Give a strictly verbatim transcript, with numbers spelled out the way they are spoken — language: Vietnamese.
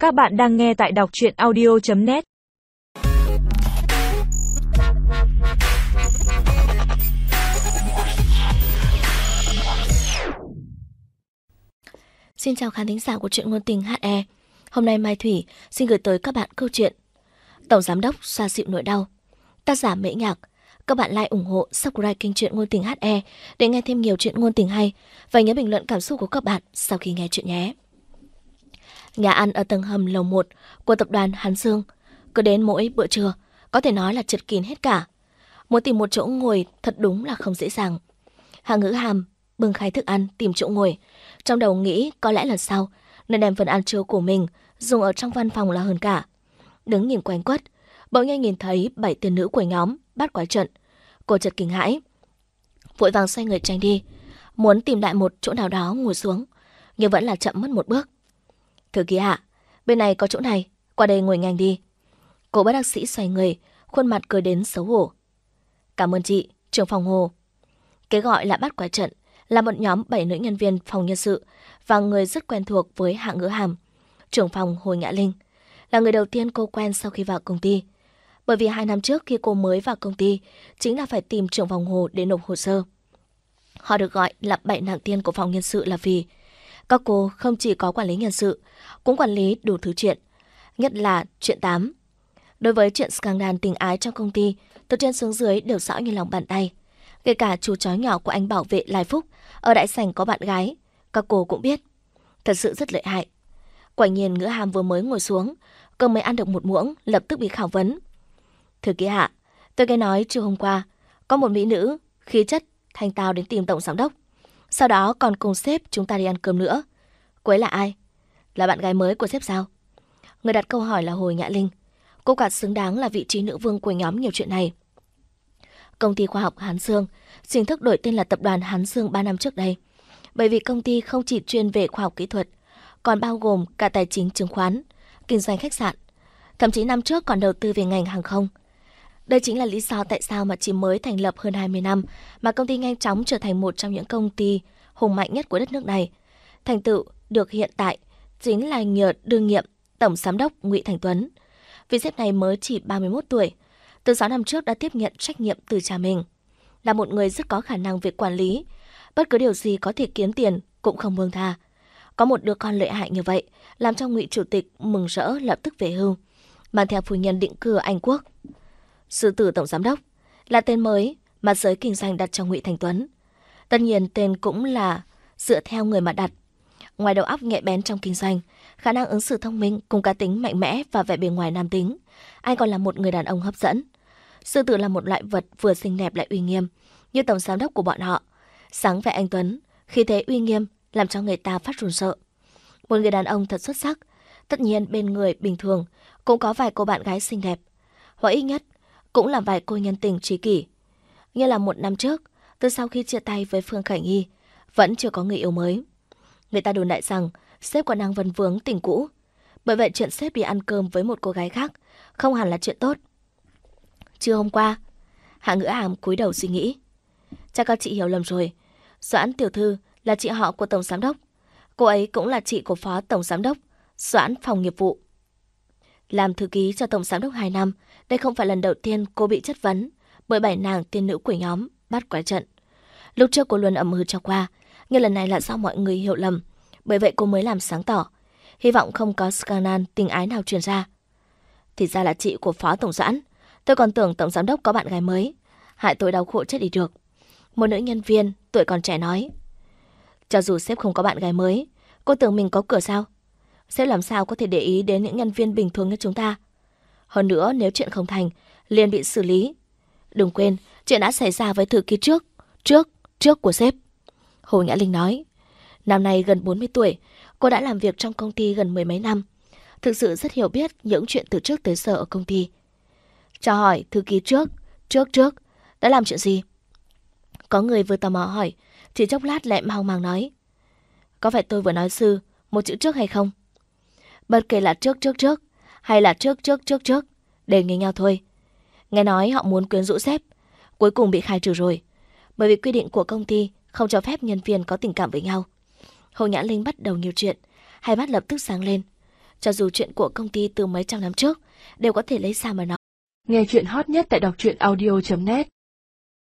Các bạn đang nghe tại đọc truyện audio chấm net. Xin chào khán thính giả của truyện ngôn tình hát e. Hôm nay Mai Thủy xin gửi tới các bạn câu chuyện Tổng Giám Đốc xoa dịu nỗi đau. Tác giả Mễ Nhạc. Các bạn like, ủng hộ, subscribe kênh truyện ngôn tình hát e để nghe thêm nhiều chuyện ngôn tình hay. Và nhớ bình luận cảm xúc của các bạn sau khi nghe chuyện nhé. Nhà ăn ở tầng hầm lầu một của tập đoàn Hán Dương, cứ đến mỗi bữa trưa có thể nói là chật kín hết cả. Muốn tìm một chỗ ngồi thật đúng là không dễ dàng. Hạ Ngữ Hàm bưng khay thức ăn tìm chỗ ngồi, trong đầu nghĩ có lẽ lần sau nên đem phần ăn trưa của mình dùng ở trong văn phòng là hơn cả. Đứng nhìn quanh quất, bỗng nhiên nhìn thấy bảy tiền nữ của nhóm bắt quái trận. Cô chợt kinh hãi, vội vàng xoay người tránh đi, muốn tìm lại một chỗ nào đó ngồi xuống, nhưng vẫn là chậm mất một bước. Thư ký ạ, bên này có chỗ này, qua đây ngồi nhanh đi. Cô bất đắc sĩ xoay người, khuôn mặt cười đến xấu hổ. Cảm ơn chị, trưởng phòng Hồ. Cái gọi là bắt quái trận là một nhóm bảy nữ nhân viên phòng nhân sự và người rất quen thuộc với Hạ Ngữ Hàm. Trưởng phòng Hồ Nhã Linh là người đầu tiên cô quen sau khi vào công ty. Bởi vì hai năm trước khi cô mới vào công ty, chính là phải tìm trưởng phòng Hồ để nộp hồ sơ. Họ được gọi là bảy nàng tiên của phòng nhân sự là vì các cô không chỉ có quản lý nhân sự, cũng quản lý đủ thứ chuyện, nhất là chuyện tám. Đối với chuyện scandal tình ái trong công ty, từ trên xuống dưới đều rõ như lòng bàn tay. Kể cả chú chó nhỏ của anh bảo vệ Lai Phúc ở đại sảnh có bạn gái, các cô cũng biết. Thật sự rất lợi hại. Quả nhiên Ngữ Hàm vừa mới ngồi xuống, cơm mới ăn được một muỗng, lập tức bị khảo vấn. Thư ký Hạ, tôi nghe nói trưa hôm qua có một mỹ nữ khí chất thanh tao đến tìm tổng giám đốc, sau đó còn cùng sếp chúng ta đi ăn cơm nữa. Cô ấy là ai? Là bạn gái mới của sếp sao? Người đặt câu hỏi là Hồ Nhã Linh. Cô cả xứng đáng là vị trí nữ vương của nhóm nhiều chuyện này. Công ty khoa học Hán Dương chính thức đổi tên là tập đoàn Hán Dương ba năm trước đây, bởi vì công ty không chỉ chuyên về khoa học kỹ thuật, còn bao gồm cả tài chính chứng khoán, kinh doanh khách sạn, thậm chí năm trước còn đầu tư về ngành hàng không. Đây chính là lý do tại sao mà chỉ mới thành lập hơn hai mươi năm mà công ty nhanh chóng trở thành một trong những công ty hùng mạnh nhất của đất nước này. Thành tựu được hiện tại chính là nhờ đương nhiệm Tổng Giám đốc Ngụy Thành Tuấn. Vị sếp này mới chỉ ba mươi mốt tuổi, từ sáu năm trước đã tiếp nhận trách nhiệm từ cha mình. Là một người rất có khả năng về quản lý, bất cứ điều gì có thể kiếm tiền cũng không buông tha. Có một đứa con lợi hại như vậy, làm cho Ngụy Chủ tịch mừng rỡ lập tức về hưu, mang theo phu nhân định cư ở Anh Quốc. Sư tử Tổng Giám đốc là tên mới mà giới kinh doanh đặt cho Ngụy Thành Tuấn. Tất nhiên tên cũng là dựa theo người mà đặt. Ngoài đầu óc nhạy bén trong kinh doanh, khả năng ứng xử thông minh cùng cá tính mạnh mẽ và vẻ bề ngoài nam tính, anh còn là một người đàn ông hấp dẫn. Sư tử là một loại vật vừa xinh đẹp lại uy nghiêm, như tổng giám đốc của bọn họ. Sáng vẻ anh Tuấn, khí thế uy nghiêm làm cho người ta phát run sợ. Một người đàn ông thật xuất sắc. Tất nhiên bên người bình thường cũng có vài cô bạn gái xinh đẹp, hoặc ít nhất cũng là vài cô nhân tình trí kỷ. Như là một năm trước, từ sau khi chia tay với Phương Khải Nhi, vẫn chưa có người yêu mới. Người ta đồn đại rằng sếp còn đang vấn vướng tình cũ, bởi vậy chuyện sếp đi ăn cơm với một cô gái khác không hẳn là chuyện tốt. Trưa hôm qua, Hạ Ngữ Hàm cúi đầu suy nghĩ. Chắc các chị hiểu lầm rồi. Doãn tiểu thư là chị họ của tổng giám đốc. Cô ấy cũng là chị của phó tổng giám đốc Doãn phòng nghiệp vụ. Làm thư ký cho tổng giám đốc hai năm, đây không phải lần đầu tiên cô bị chất vấn bởi bảy nàng tiên nữ của nhóm bắt quái trận. Lúc trước cô luôn ậm ừ cho qua, nhưng lần này là do mọi người hiểu lầm, bởi vậy cô mới làm sáng tỏ, hy vọng không có scandal tình ái nào truyền ra. Thì ra là chị của phó tổng Doãn. Tôi còn tưởng tổng giám đốc có bạn gái mới, hại tôi đau khổ chết đi được. Một nữ nhân viên tuổi còn trẻ nói. Cho dù sếp không có bạn gái mới, cô tưởng mình có cửa sao? Sếp làm sao có thể để ý đến những nhân viên bình thường như chúng ta? Hơn nữa nếu chuyện không thành, liền bị xử lý. Đừng quên, chuyện đã xảy ra với thư ký trước, trước, trước của sếp. Hồ Nhã Linh nói. Năm nay gần bốn mươi tuổi, cô đã làm việc trong công ty gần mười mấy năm. Thực sự rất hiểu biết những chuyện từ trước tới giờ ở công ty. Cho hỏi thư ký trước, trước trước, đã làm chuyện gì? Có người vừa tò mò hỏi, chỉ chốc lát lại mau màng nói. Có phải tôi vừa nói sư một chữ trước hay không? Bất kể là trước trước trước hay là trước trước trước trước, đều như nhau thôi. Nghe nói họ muốn quyến rũ sếp, cuối cùng bị khai trừ rồi, bởi vì quy định của công ty không cho phép nhân viên có tình cảm với nhau. Hồ Nhã Linh bắt đầu nhiều chuyện, hai mắt lập tức sáng lên. cho dù chuyện của công ty từ mấy trăm năm trước, đều có thể lấy ra mà nói. Nghe chuyện hot nhất tại đọc truyện audio chấm net.